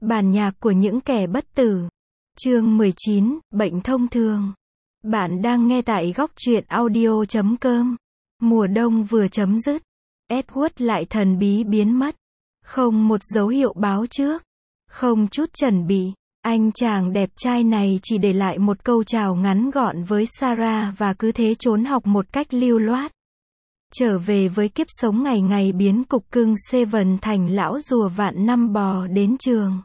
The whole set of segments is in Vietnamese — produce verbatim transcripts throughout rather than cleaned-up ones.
Bản nhạc của những kẻ bất tử. Chương mười chín, Bệnh thông thường. Bạn đang nghe tại góc truyện audio chấm com. Mùa đông vừa chấm dứt. Edward lại thần bí biến mất. Không một dấu hiệu báo trước. Không chút chuẩn bị. Anh chàng đẹp trai này chỉ để lại một câu chào ngắn gọn với Sarah và cứ thế trốn học một cách lưu loát. Trở về với kiếp sống ngày ngày biến cục cưng Seven thành lão rùa vạn năm bò đến trường.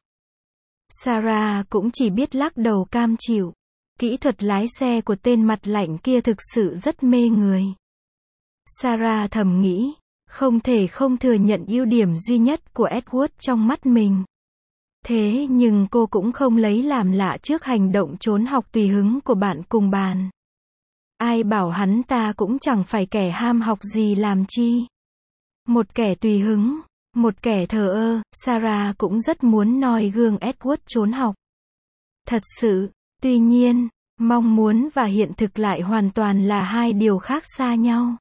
Sarah cũng chỉ biết lắc đầu cam chịu. Kỹ thuật lái xe của tên mặt lạnh kia thực sự rất mê người. Sarah thầm nghĩ, không thể không thừa nhận ưu điểm duy nhất của Edward trong mắt mình. Thế nhưng cô cũng không lấy làm lạ trước hành động trốn học tùy hứng của bạn cùng bàn. Ai bảo hắn ta cũng chẳng phải kẻ ham học gì làm chi. Một kẻ tùy hứng, một kẻ thờ ơ, Sarah cũng rất muốn noi gương Edward trốn học. Thật sự, tuy nhiên, mong muốn và hiện thực lại hoàn toàn là hai điều khác xa nhau.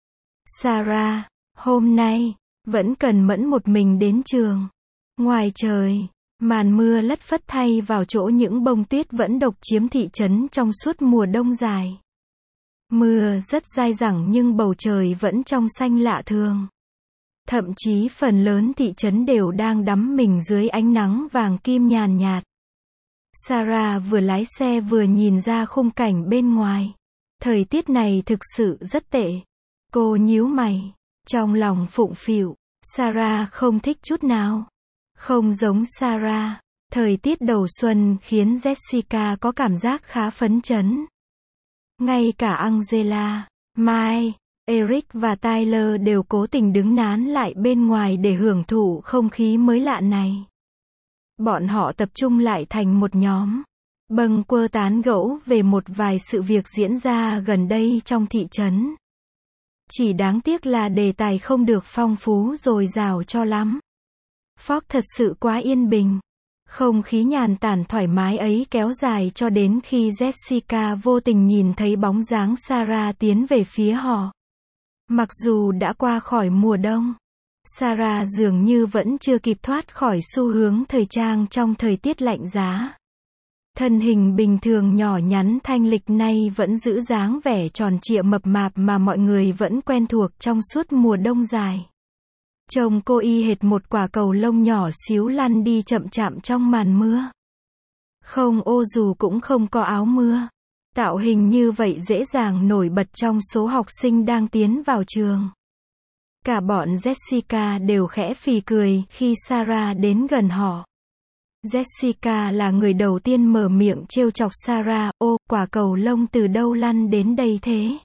Sarah, hôm nay, vẫn cần mẫn một mình đến trường. Ngoài trời, màn mưa lất phất thay vào chỗ những bông tuyết vẫn độc chiếm thị trấn trong suốt mùa đông dài. Mưa rất dai dẳng nhưng bầu trời vẫn trong xanh lạ thường. Thậm chí phần lớn thị trấn đều đang đắm mình dưới ánh nắng vàng kim nhàn nhạt. Sarah vừa lái xe vừa nhìn ra khung cảnh bên ngoài. Thời tiết này thực sự rất tệ. Cô nhíu mày, trong lòng phụng phịu. Sarah không thích chút nào. Không giống Sarah, thời tiết đầu xuân khiến Jessica có cảm giác khá phấn chấn. Ngay cả Angela, Mike, Eric và Tyler đều cố tình đứng nán lại bên ngoài để hưởng thụ không khí mới lạ này. Bọn họ tập trung lại thành một nhóm, bâng quơ tán gẫu về một vài sự việc diễn ra gần đây trong thị trấn. Chỉ đáng tiếc là đề tài không được phong phú dồi dào cho lắm. Ford thật sự quá yên bình. Không khí nhàn tản thoải mái ấy kéo dài cho đến khi Jessica vô tình nhìn thấy bóng dáng Sarah tiến về phía họ. Mặc dù đã qua khỏi mùa đông, Sarah dường như vẫn chưa kịp thoát khỏi xu hướng thời trang trong thời tiết lạnh giá. Thân hình bình thường nhỏ nhắn thanh lịch nay vẫn giữ dáng vẻ tròn trịa mập mạp mà mọi người vẫn quen thuộc trong suốt mùa đông dài. Trông cô y hệt một quả cầu lông nhỏ xíu lăn đi chậm chạm trong màn mưa. Không ô dù cũng không có áo mưa. Tạo hình như vậy dễ dàng nổi bật trong số học sinh đang tiến vào trường. Cả bọn Jessica đều khẽ phì cười khi Sarah đến gần họ. Jessica là người đầu tiên mở miệng trêu chọc Sarah, ô, quả cầu lông từ đâu lăn đến đây thế?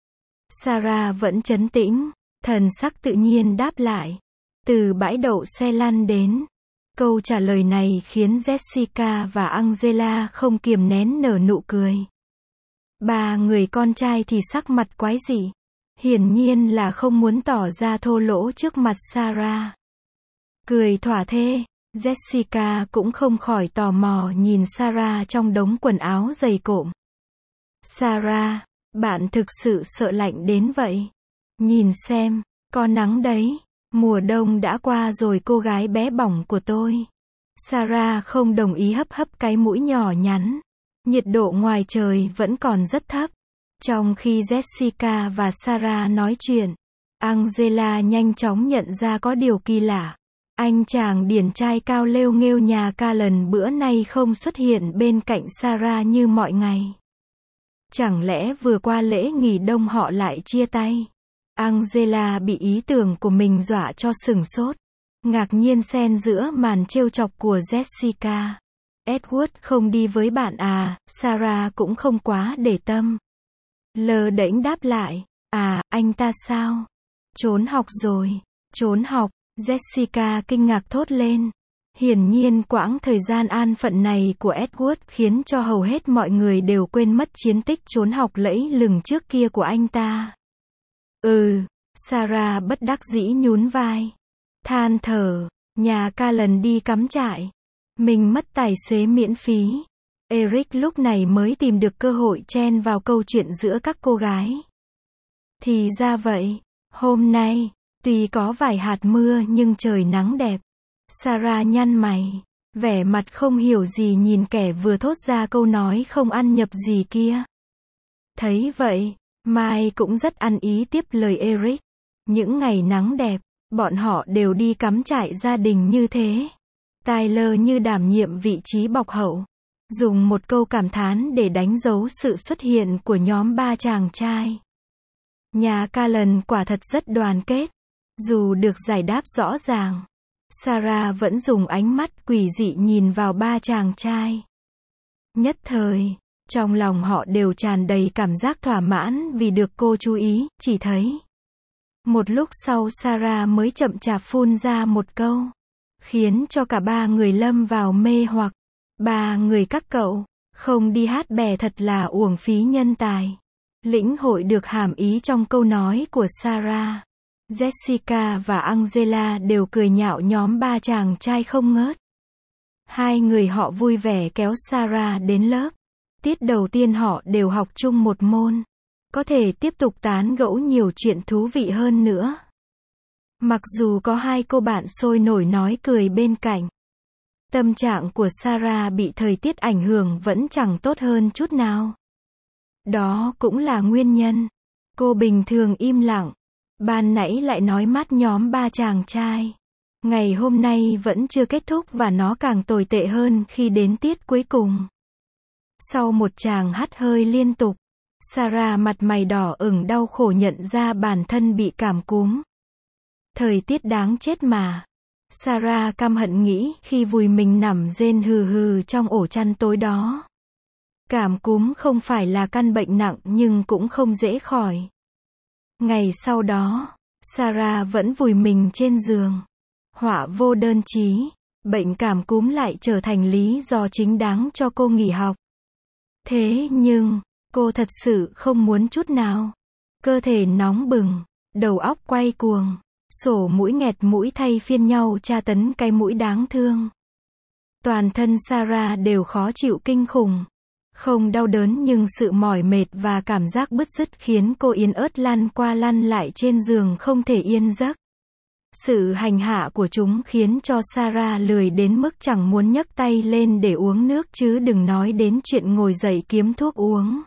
Sarah vẫn trấn tĩnh, thần sắc tự nhiên đáp lại. Từ bãi đậu xe lăn đến. Câu trả lời này khiến Jessica và Angela không kiềm nén nở nụ cười. Ba người con trai thì sắc mặt quái dị. Hiển nhiên là không muốn tỏ ra thô lỗ trước mặt Sarah. Cười thỏa thê, Jessica cũng không khỏi tò mò nhìn Sarah trong đống quần áo dày cộm. Sarah, bạn thực sự sợ lạnh đến vậy? Nhìn xem, có nắng đấy. Mùa đông đã qua rồi cô gái bé bỏng của tôi. Sarah không đồng ý hấp hấp cái mũi nhỏ nhắn. Nhiệt độ ngoài trời vẫn còn rất thấp. Trong khi Jessica và Sarah nói chuyện, Angela nhanh chóng nhận ra có điều kỳ lạ. Anh chàng điển trai cao lêu nghêu nhà Callan bữa nay không xuất hiện bên cạnh Sarah như mọi ngày. Chẳng lẽ vừa qua lễ nghỉ đông họ lại chia tay? Angela bị ý tưởng của mình dọa cho sửng sốt. Ngạc nhiên xen giữa màn trêu chọc của Jessica. Edward không đi với bạn à? Sarah cũng không quá để tâm. Lờ đễnh đáp lại. À, anh ta sao? Trốn học rồi. Trốn học? Jessica kinh ngạc thốt lên. Hiển nhiên quãng thời gian an phận này của Edward khiến cho hầu hết mọi người đều quên mất chiến tích trốn học lẫy lừng trước kia của anh ta. Ừ, Sarah bất đắc dĩ nhún vai. Than thở, nhà Callan đi cắm trại. Mình mất tài xế miễn phí. Eric lúc này mới tìm được cơ hội chen vào câu chuyện giữa các cô gái. Thì ra vậy, hôm nay, tuy có vài hạt mưa nhưng trời nắng đẹp. Sarah nhăn mày. vẻ mặt không hiểu gì nhìn kẻ vừa thốt ra câu nói không ăn nhập gì kia. Thấy vậy, Mai cũng rất ăn ý tiếp lời Eric. Những ngày nắng đẹp, bọn họ đều đi cắm trại gia đình như thế. Tyler như đảm nhiệm vị trí bọc hậu, dùng một câu cảm thán để đánh dấu sự xuất hiện của nhóm ba chàng trai. Nhà Callan quả thật rất đoàn kết. Dù được giải đáp rõ ràng, Sarah vẫn dùng ánh mắt quỷ dị nhìn vào ba chàng trai. Nhất thời, trong lòng họ đều tràn đầy cảm giác thỏa mãn vì được cô chú ý, chỉ thấy. Một lúc sau Sarah mới chậm chạp phun ra một câu, khiến cho cả ba người lâm vào mê hoặc. Ba người các cậu, không đi hát bè thật là uổng phí nhân tài. Lĩnh hội được hàm ý trong câu nói của Sarah. Jessica và Angela đều cười nhạo nhóm ba chàng trai không ngớt. Hai người họ vui vẻ kéo Sarah đến lớp. Tiết đầu tiên họ đều học chung một môn. Có thể tiếp tục tán gẫu nhiều chuyện thú vị hơn nữa. Mặc dù có hai cô bạn sôi nổi nói cười bên cạnh. Tâm trạng của Sarah bị thời tiết ảnh hưởng vẫn chẳng tốt hơn chút nào. Đó cũng là nguyên nhân. Cô bình thường im lặng. Ban nãy lại nói mát nhóm ba chàng trai. Ngày hôm nay vẫn chưa kết thúc và nó càng tồi tệ hơn khi đến tiết cuối cùng. Sau một tràng hắt hơi liên tục, Sarah mặt mày đỏ ửng đau khổ nhận ra bản thân bị cảm cúm. Thời tiết đáng chết mà. Sarah căm hận nghĩ khi vùi mình nằm rên hừ hừ trong ổ chăn tối đó. Cảm cúm không phải là căn bệnh nặng nhưng cũng không dễ khỏi. Ngày sau đó, Sarah vẫn vùi mình trên giường. Họa vô đơn chí, bệnh cảm cúm lại trở thành lý do chính đáng cho cô nghỉ học. Thế nhưng, cô thật sự không muốn chút nào. Cơ thể nóng bừng, đầu óc quay cuồng, sổ mũi nghẹt mũi thay phiên nhau tra tấn cái mũi đáng thương. Toàn thân Sarah đều khó chịu kinh khủng. Không đau đớn nhưng sự mỏi mệt và cảm giác bứt rứt khiến cô yên ớt lăn qua lăn lại trên giường không thể yên giấc. Sự hành hạ của chúng khiến cho Sarah lười đến mức chẳng muốn nhấc tay lên để uống nước chứ đừng nói đến chuyện ngồi dậy kiếm thuốc uống.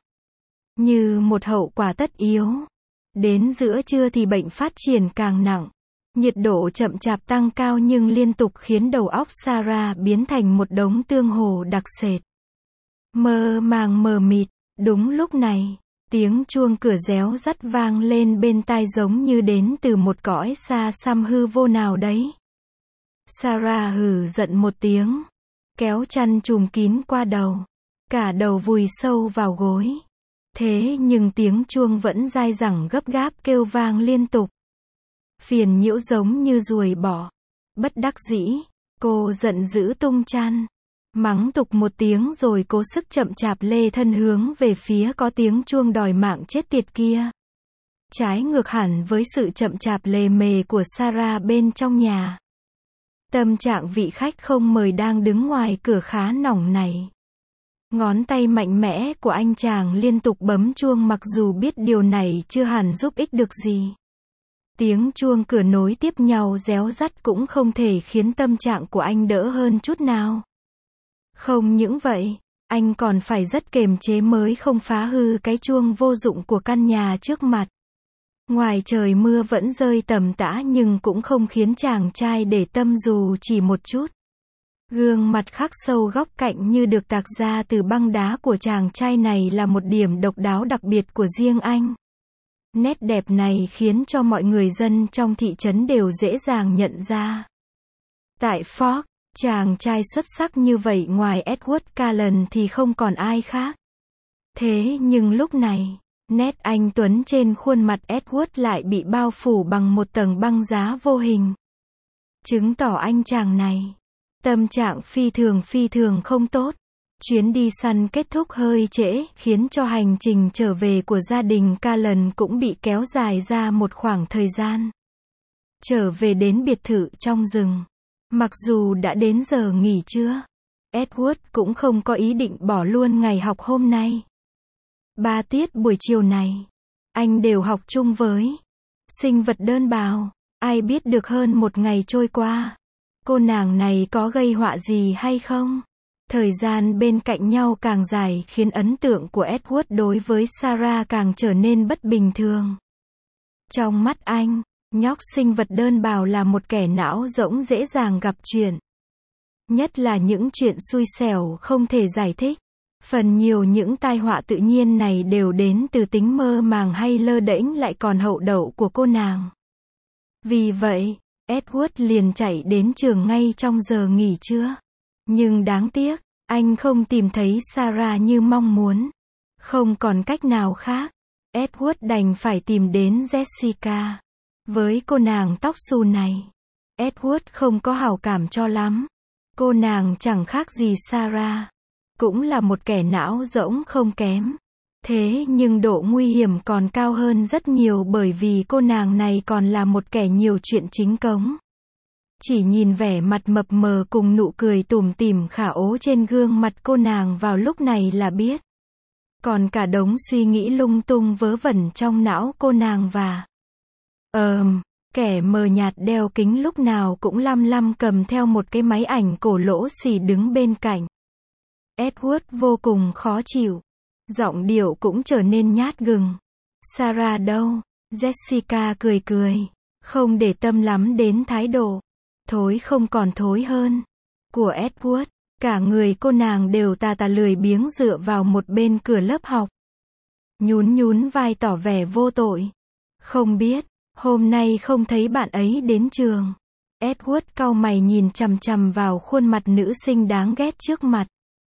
Như một hậu quả tất yếu. Đến giữa trưa thì bệnh phát triển càng nặng. Nhiệt độ chậm chạp tăng cao nhưng liên tục khiến đầu óc Sarah biến thành một đống tương hồ đặc sệt. Mơ màng mờ mịt, đúng lúc này, tiếng chuông cửa réo rắt vang lên bên tai giống như đến từ một cõi xa xăm hư vô nào đấy. Sarah hừ giận một tiếng, kéo chăn trùm kín qua đầu, cả đầu vùi sâu vào gối. Thế nhưng tiếng chuông vẫn dai dẳng gấp gáp kêu vang liên tục. Phiền nhiễu giống như ruồi bọ. Bất đắc dĩ, cô giận dữ tung chăn. Mắng tục một tiếng rồi cố sức chậm chạp lê thân hướng về phía có tiếng chuông đòi mạng chết tiệt kia. Trái ngược hẳn với sự chậm chạp lề mề của Sarah bên trong nhà. Tâm trạng vị khách không mời đang đứng ngoài cửa khá nỏng này. Ngón tay mạnh mẽ của anh chàng liên tục bấm chuông mặc dù biết điều này chưa hẳn giúp ích được gì. Tiếng chuông cửa nối tiếp nhau réo rắt cũng không thể khiến tâm trạng của anh đỡ hơn chút nào. Không những vậy, anh còn phải rất kiềm chế mới không phá hư cái chuông vô dụng của căn nhà trước mặt. Ngoài trời mưa vẫn rơi tầm tã nhưng cũng không khiến chàng trai để tâm dù chỉ một chút. Gương mặt khắc sâu góc cạnh như được tạc ra từ băng đá của chàng trai này là một điểm độc đáo đặc biệt của riêng anh. Nét đẹp này khiến cho mọi người dân trong thị trấn đều dễ dàng nhận ra. Tại Fork, chàng trai xuất sắc như vậy ngoài Edward Callan thì không còn ai khác. Thế nhưng lúc này, nét anh tuấn trên khuôn mặt Edward lại bị bao phủ bằng một tầng băng giá vô hình. Chứng tỏ anh chàng này, tâm trạng phi thường phi thường không tốt. Chuyến đi săn kết thúc hơi trễ, khiến cho hành trình trở về của gia đình Callan cũng bị kéo dài ra một khoảng thời gian. Trở về đến biệt thự trong rừng. Mặc dù đã đến giờ nghỉ trưa, Edward cũng không có ý định bỏ luôn ngày học hôm nay. Ba tiết buổi chiều này, anh đều học chung với sinh vật đơn bào. Ai biết được hơn một ngày trôi qua, Cô nàng này có gây họa gì hay không? Thời gian bên cạnh nhau càng dài khiến ấn tượng của Edward đối với Sarah càng trở nên bất bình thường. Trong mắt anh, nhóc sinh vật đơn bào là một kẻ não rỗng dễ dàng gặp chuyện. Nhất là những chuyện xui xẻo không thể giải thích. Phần nhiều những tai họa tự nhiên này đều đến từ tính mơ màng hay lơ đễnh lại còn hậu đậu của cô nàng. Vì vậy, Edward liền chạy đến trường ngay trong giờ nghỉ trưa. Nhưng đáng tiếc, anh không tìm thấy Sarah như mong muốn. Không còn cách nào khác, Edward đành phải tìm đến Jessica. Với cô nàng tóc xù này, Edward không có hảo cảm cho lắm. Cô nàng chẳng khác gì Sarah. Cũng là một kẻ não rỗng không kém. Thế nhưng độ nguy hiểm còn cao hơn rất nhiều bởi vì cô nàng này còn là một kẻ nhiều chuyện chính cống. Chỉ nhìn vẻ mặt mập mờ cùng nụ cười tủm tỉm khả ố trên gương mặt cô nàng vào lúc này là biết. Còn cả đống suy nghĩ lung tung vớ vẩn trong não cô nàng và Ờm, kẻ mờ nhạt đeo kính lúc nào cũng lăm lăm cầm theo một cái máy ảnh cổ lỗ xì đứng bên cạnh. Edward vô cùng khó chịu. Giọng điệu cũng trở nên nhát gừng. Sarah đâu? Jessica cười cười. Không để tâm lắm đến thái độ thối không còn thối hơn của Edward. Cả người cô nàng đều tà tà lười biếng dựa vào một bên cửa lớp học. Nhún nhún vai tỏ vẻ vô tội. Không biết, hôm nay không thấy bạn ấy đến trường. Edward cau mày nhìn chằm chằm vào khuôn mặt nữ sinh đáng ghét trước mặt.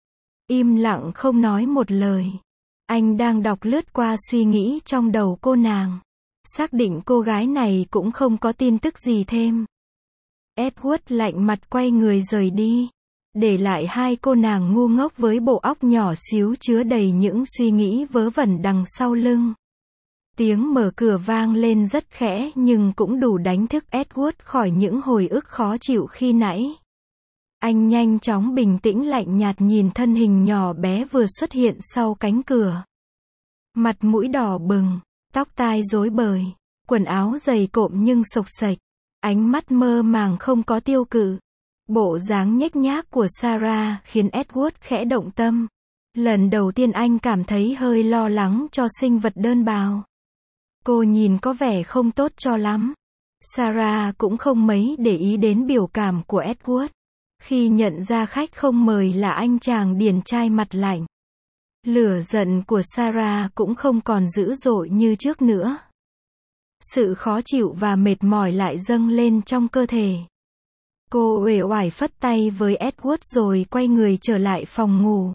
Im lặng không nói một lời. Anh đang đọc lướt qua suy nghĩ trong đầu cô nàng. Xác định cô gái này cũng không có tin tức gì thêm. Edward lạnh mặt quay người rời đi. Để lại hai cô nàng ngu ngốc với bộ óc nhỏ xíu chứa đầy những suy nghĩ vớ vẩn đằng sau lưng. Tiếng mở cửa vang lên rất khẽ nhưng cũng đủ đánh thức Edward khỏi những hồi ức khó chịu khi nãy. Anh nhanh chóng bình tĩnh lạnh nhạt nhìn thân hình nhỏ bé vừa xuất hiện sau cánh cửa. Mặt mũi đỏ bừng, tóc tai rối bời, quần áo dày cộm nhưng xộc xệch, ánh mắt mơ màng không có tiêu cự. Bộ dáng nhếch nhác của Sarah khiến Edward khẽ động tâm. Lần đầu tiên anh cảm thấy hơi lo lắng cho sinh vật đơn bào. Cô nhìn có vẻ không tốt cho lắm. Sarah cũng không mấy để ý đến biểu cảm của Edward. Khi nhận ra khách không mời là anh chàng điển trai mặt lạnh. Lửa giận của Sarah cũng không còn dữ dội như trước nữa. Sự khó chịu và mệt mỏi lại dâng lên trong cơ thể. Cô uể oải phất tay với Edward rồi quay người trở lại phòng ngủ.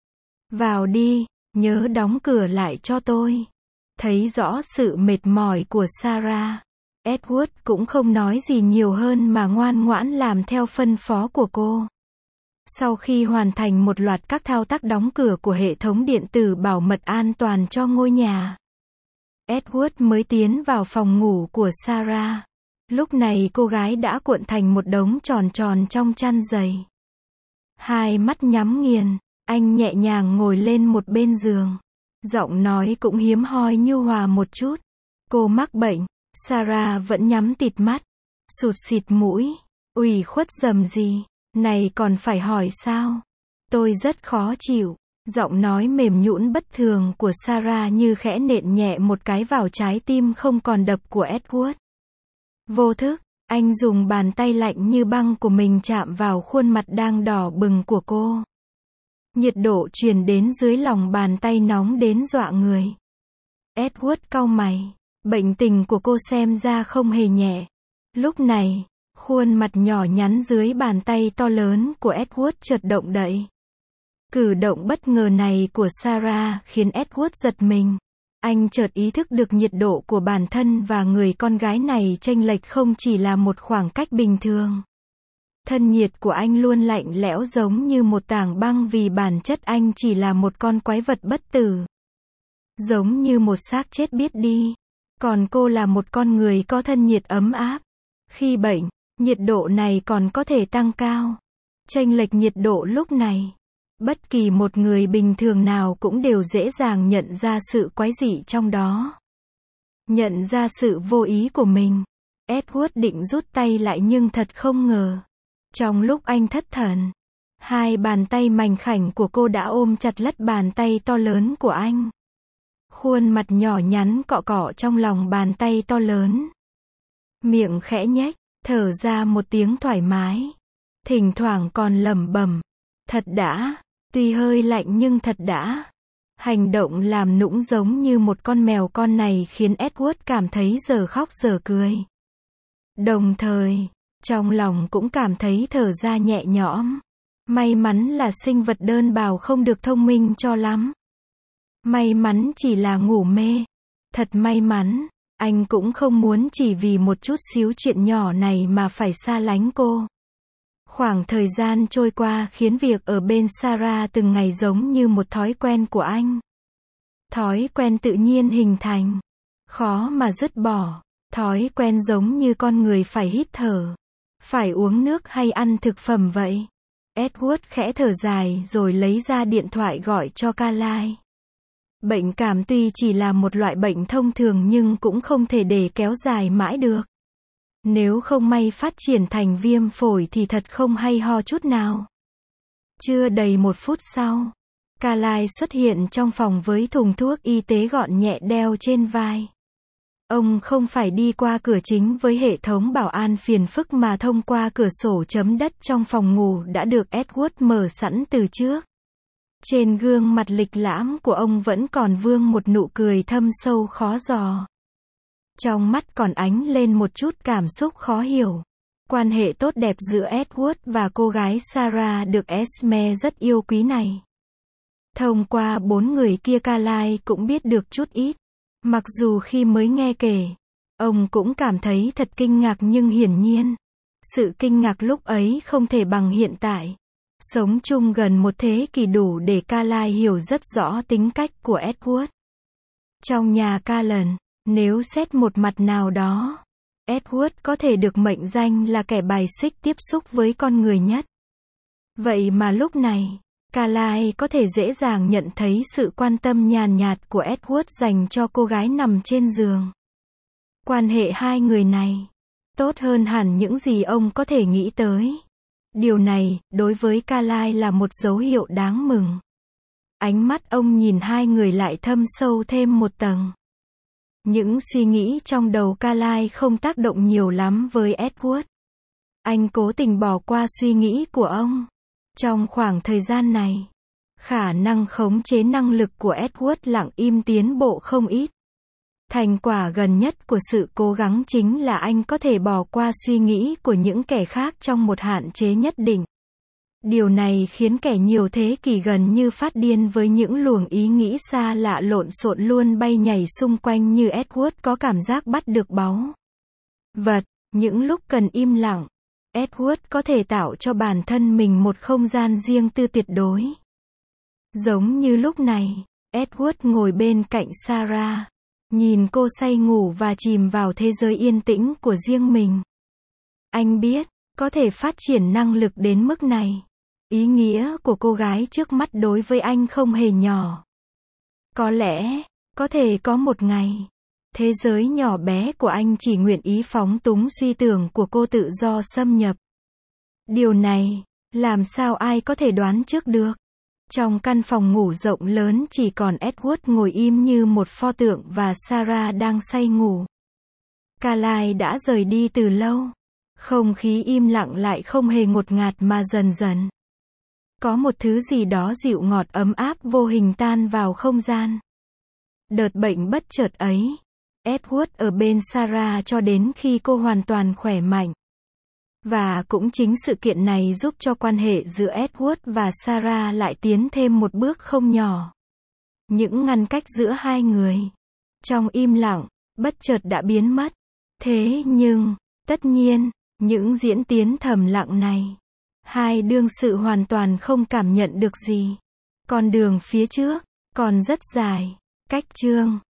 Vào đi, nhớ đóng cửa lại cho tôi. Thấy rõ sự mệt mỏi của Sarah, Edward cũng không nói gì nhiều hơn mà ngoan ngoãn làm theo phân phó của cô. Sau khi hoàn thành một loạt các thao tác đóng cửa của hệ thống điện tử bảo mật an toàn cho ngôi nhà, Edward mới tiến vào phòng ngủ của Sarah. Lúc này cô gái đã cuộn thành một đống tròn tròn trong chăn dày. Hai mắt nhắm nghiền, anh nhẹ nhàng ngồi lên một bên giường. Giọng nói cũng hiếm hoi nhu hòa một chút. Cô mắc bệnh. Sarah vẫn nhắm tịt mắt. Sụt xịt mũi. Ủy khuất dầm gì. Này còn phải hỏi sao? Tôi rất khó chịu. Giọng nói mềm nhũn bất thường của Sarah như khẽ nện nhẹ một cái vào trái tim không còn đập của Edward. Vô thức, anh dùng bàn tay lạnh như băng của mình chạm vào khuôn mặt đang đỏ bừng của cô. Nhiệt độ truyền đến dưới lòng bàn tay nóng đến dọa người. Edward cau mày. Bệnh tình của cô xem ra không hề nhẹ. Lúc này, khuôn mặt nhỏ nhắn dưới bàn tay to lớn của Edward chợt động đậy. Cử động bất ngờ này của Sarah khiến Edward giật mình. Anh chợt ý thức được nhiệt độ của bản thân và người con gái này chênh lệch không chỉ là một khoảng cách bình thường. Thân nhiệt của anh luôn lạnh lẽo giống như một tảng băng vì bản chất anh chỉ là một con quái vật bất tử. Giống như một xác chết biết đi. Còn cô là một con người có thân nhiệt ấm áp. Khi bệnh, nhiệt độ này còn có thể tăng cao. Chênh lệch nhiệt độ lúc này, bất kỳ một người bình thường nào cũng đều dễ dàng nhận ra sự quái dị trong đó. Nhận ra sự vô ý của mình, Edward định rút tay lại nhưng thật không ngờ. Trong lúc anh thất thần, hai bàn tay mảnh khảnh của cô đã ôm chặt lấy bàn tay to lớn của anh. Khuôn mặt nhỏ nhắn cọ cọ trong lòng bàn tay to lớn. Miệng khẽ nhếch, thở ra một tiếng thoải mái. Thỉnh thoảng còn lẩm bẩm, thật đã, tuy hơi lạnh nhưng thật đã. Hành động làm nũng giống như một con mèo con này khiến Edward cảm thấy giờ khóc giờ cười. Đồng thời, trong lòng cũng cảm thấy thở ra nhẹ nhõm. May mắn là sinh vật đơn bào không được thông minh cho lắm. May mắn chỉ là ngủ mê. Thật may mắn, anh cũng không muốn chỉ vì một chút xíu chuyện nhỏ này mà phải xa lánh cô. Khoảng thời gian trôi qua khiến việc ở bên Sarah từng ngày giống như một thói quen của anh. Thói quen tự nhiên hình thành, khó mà dứt bỏ. Thói quen giống như con người phải hít thở, phải uống nước hay ăn thực phẩm vậy. Edward khẽ thở dài rồi lấy ra điện thoại gọi cho Carly. Bệnh cảm tuy chỉ là một loại bệnh thông thường nhưng cũng không thể để kéo dài mãi được. Nếu không may phát triển thành viêm phổi thì thật không hay ho chút nào. Chưa đầy một phút sau, Carly xuất hiện trong phòng với thùng thuốc y tế gọn nhẹ đeo trên vai. Ông không phải đi qua cửa chính với hệ thống bảo an phiền phức mà thông qua cửa sổ chấm đất trong phòng ngủ đã được Edward mở sẵn từ trước. Trên gương mặt lịch lãm của ông vẫn còn vương một nụ cười thâm sâu khó dò. Trong mắt còn ánh lên một chút cảm xúc khó hiểu. Quan hệ tốt đẹp giữa Edward và cô gái Sarah được Esme rất yêu quý này. Thông qua bốn người kia Carly cũng biết được chút ít. Mặc dù khi mới nghe kể, ông cũng cảm thấy thật kinh ngạc nhưng hiển nhiên, sự kinh ngạc lúc ấy không thể bằng hiện tại. Sống chung gần một thế kỷ đủ để Carly hiểu rất rõ tính cách của Edward. Trong nhà Callan, nếu xét một mặt nào đó, Edward có thể được mệnh danh là kẻ bài xích tiếp xúc với con người nhất. Vậy mà lúc này, Carly có thể dễ dàng nhận thấy sự quan tâm nhàn nhạt của Edward dành cho cô gái nằm trên giường. Quan hệ hai người này tốt hơn hẳn những gì ông có thể nghĩ tới. Điều này, đối với Carly là một dấu hiệu đáng mừng. Ánh mắt ông nhìn hai người lại thâm sâu thêm một tầng. Những suy nghĩ trong đầu Carly không tác động nhiều lắm với Edward. Anh cố tình bỏ qua suy nghĩ của ông. Trong khoảng thời gian này, khả năng khống chế năng lực của Edward lặng im tiến bộ không ít. Thành quả gần nhất của sự cố gắng chính là anh có thể bỏ qua suy nghĩ của những kẻ khác trong một hạn chế nhất định. Điều này khiến kẻ nhiều thế kỷ gần như phát điên với những luồng ý nghĩ xa lạ lộn xộn luôn bay nhảy xung quanh như Edward có cảm giác bắt được báu vật. Những lúc cần im lặng, Edward có thể tạo cho bản thân mình một không gian riêng tư tuyệt đối. Giống như lúc này, Edward ngồi bên cạnh Sarah, nhìn cô say ngủ và chìm vào thế giới yên tĩnh của riêng mình. Anh biết, có thể phát triển năng lực đến mức này. Ý nghĩa của cô gái trước mắt đối với anh không hề nhỏ. Có lẽ, có thể có một ngày, thế giới nhỏ bé của anh chỉ nguyện ý phóng túng suy tưởng của cô tự do xâm nhập. Điều này, làm sao ai có thể đoán trước được. Trong căn phòng ngủ rộng lớn chỉ còn Edward ngồi im như một pho tượng và Sarah đang say ngủ. Carly đã rời đi từ lâu. Không khí im lặng lại không hề ngột ngạt mà dần dần. Có một thứ gì đó dịu ngọt ấm áp vô hình tan vào không gian. Đợt bệnh bất chợt ấy, Edward ở bên Sarah cho đến khi cô hoàn toàn khỏe mạnh. Và cũng chính sự kiện này giúp cho quan hệ giữa Edward và Sarah lại tiến thêm một bước không nhỏ. Những ngăn cách giữa hai người, trong im lặng, bất chợt đã biến mất. Thế nhưng, tất nhiên, những diễn tiến thầm lặng này, hai đương sự hoàn toàn không cảm nhận được gì. Con đường phía trước, còn rất dài. Cách chương